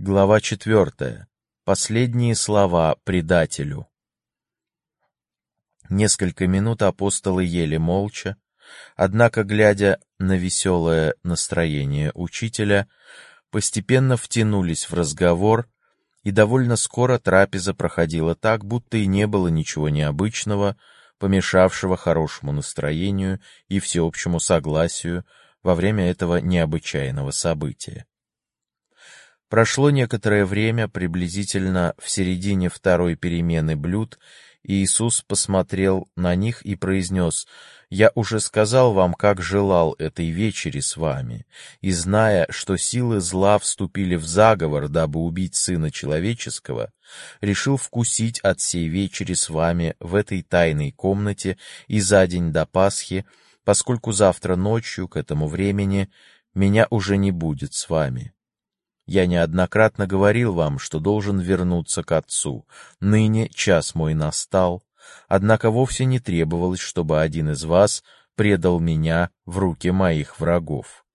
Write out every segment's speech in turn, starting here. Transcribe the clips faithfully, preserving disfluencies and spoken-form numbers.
Глава четвертая. Последние слова предателю. Несколько минут апостолы ели молча, однако, глядя на веселое настроение учителя, постепенно втянулись в разговор, и довольно скоро трапеза проходила так, будто и не было ничего необычного, помешавшего хорошему настроению и всеобщему согласию во время этого необычайного события. Прошло некоторое время, приблизительно в середине второй перемены блюд, и Иисус посмотрел на них и произнес: «Я уже сказал вам, как желал этой вечери с вами, и, зная, что силы зла вступили в заговор, дабы убить Сына Человеческого, решил вкусить от сей вечери с вами в этой тайной комнате и за день до Пасхи, поскольку завтра ночью, к этому времени, меня уже не будет с вами. Я неоднократно говорил вам, что должен вернуться к Отцу. Ныне час мой настал, однако вовсе не требовалось, чтобы один из вас предал меня в руки моих врагов».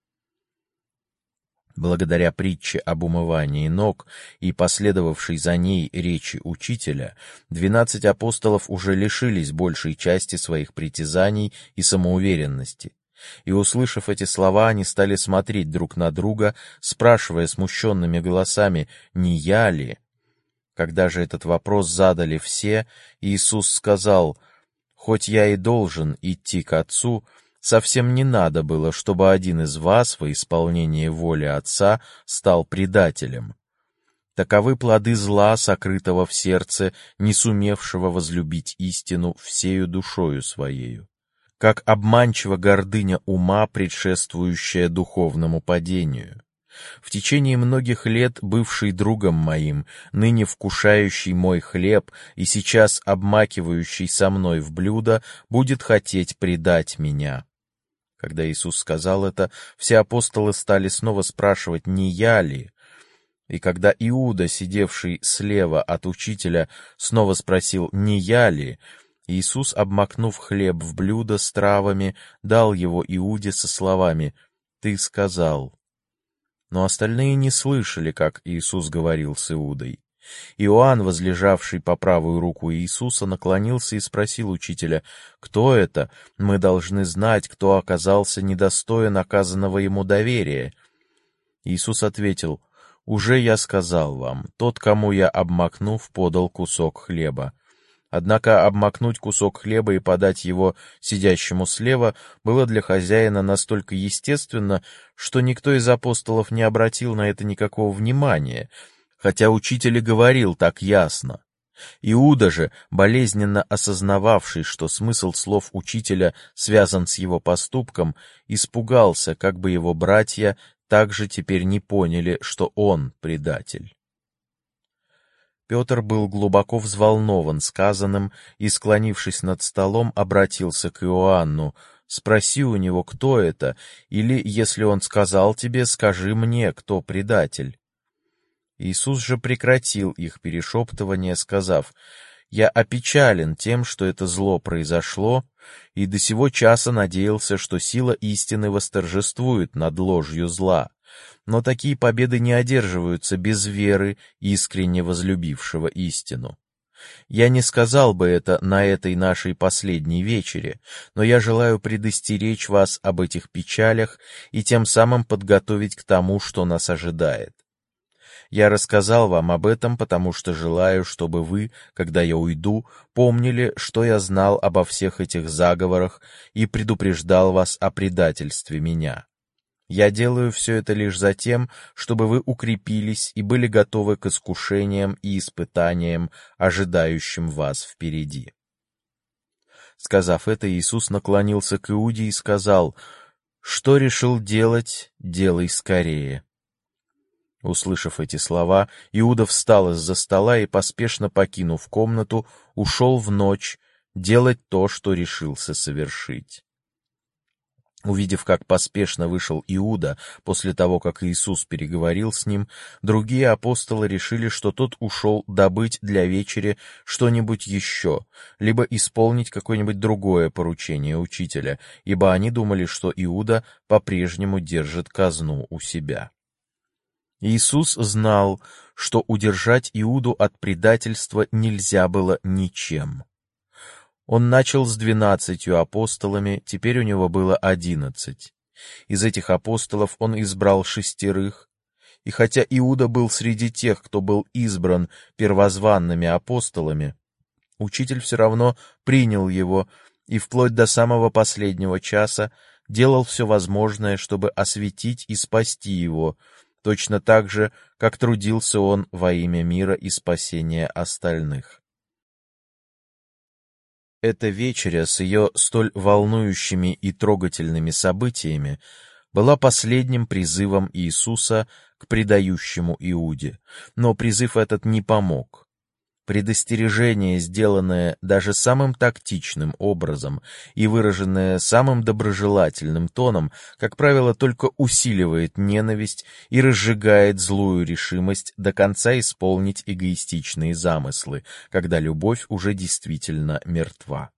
Благодаря притче об умывании ног и последовавшей за ней речи учителя, двенадцать апостолов уже лишились большей части своих притязаний и самоуверенности. И, услышав эти слова, они стали смотреть друг на друга, спрашивая смущенными голосами: «Не я ли?». Когда же этот вопрос задали все, Иисус сказал: «Хоть я и должен идти к Отцу, совсем не надо было, чтобы один из вас во исполнение воли Отца стал предателем. Таковы плоды зла, сокрытого в сердце, не сумевшего возлюбить истину всею душою своею. Как обманчива гордыня ума, предшествующая духовному падению. В течение многих лет бывший другом моим, ныне вкушающий мой хлеб и сейчас обмакивающий со мной в блюдо, будет хотеть предать меня». Когда Иисус сказал это, все апостолы стали снова спрашивать: «Не я ли?». И когда Иуда, сидевший слева от учителя, снова спросил: «Не я ли?», Иисус, обмакнув хлеб в блюдо с травами, дал его Иуде со словами: «Ты сказал». Но остальные не слышали, как Иисус говорил с Иудой. Иоанн, возлежавший по правую руку Иисуса, наклонился и спросил учителя: «Кто это? Мы должны знать, кто оказался недостоин оказанного ему доверия». Иисус ответил: «Уже я сказал вам, тот, кому я, обмакнув, подал кусок хлеба». Однако обмакнуть кусок хлеба и подать его сидящему слева было для хозяина настолько естественно, что никто из апостолов не обратил на это никакого внимания, хотя учитель и говорил так ясно. Иуда же, болезненно осознававший, что смысл слов учителя связан с его поступком, испугался, как бы его братья также теперь не поняли, что он предатель. Петр был глубоко взволнован сказанным и, склонившись над столом, обратился к Иоанну: «Спроси у него, кто это, или, если он сказал тебе, скажи мне, кто предатель». Иисус же прекратил их перешептывание, сказав: «Я опечален тем, что это зло произошло, и до сего часа надеялся, что сила истины восторжествует над ложью зла. Но такие победы не одерживаются без веры искренне возлюбившего истину. Я не сказал бы это на этой нашей последней вечере, но я желаю предостеречь вас об этих печалях и тем самым подготовить к тому, что нас ожидает. Я рассказал вам об этом, потому что желаю, чтобы вы, когда я уйду, помнили, что я знал обо всех этих заговорах и предупреждал вас о предательстве меня. Я делаю все это лишь за тем, чтобы вы укрепились и были готовы к искушениям и испытаниям, ожидающим вас впереди». Сказав это, Иисус наклонился к Иуде и сказал: «Что решил делать, делай скорее». Услышав эти слова, Иуда встал из-за стола и, поспешно покинув комнату, ушел в ночь делать то, что решился совершить. Увидев, как поспешно вышел Иуда после того, как Иисус переговорил с ним, другие апостолы решили, что тот ушел добыть для вечери что-нибудь еще, либо исполнить какое-нибудь другое поручение учителя, ибо они думали, что Иуда по-прежнему держит казну у себя. Иисус знал, что удержать Иуду от предательства нельзя было ничем. Он начал с двенадцатью апостолами, теперь у него было одиннадцать. Из этих апостолов он избрал шестерых, и хотя Иуда был среди тех, кто был избран первозванными апостолами, учитель все равно принял его и вплоть до самого последнего часа делал все возможное, чтобы осветить и спасти его, точно так же, как трудился он во имя мира и спасения остальных. Эта вечеря с ее столь волнующими и трогательными событиями была последним призывом Иисуса к предающему Иуде, но призыв этот не помог. Предостережение, сделанное даже самым тактичным образом и выраженное самым доброжелательным тоном, как правило, только усиливает ненависть и разжигает злую решимость до конца исполнить эгоистичные замыслы, когда любовь уже действительно мертва.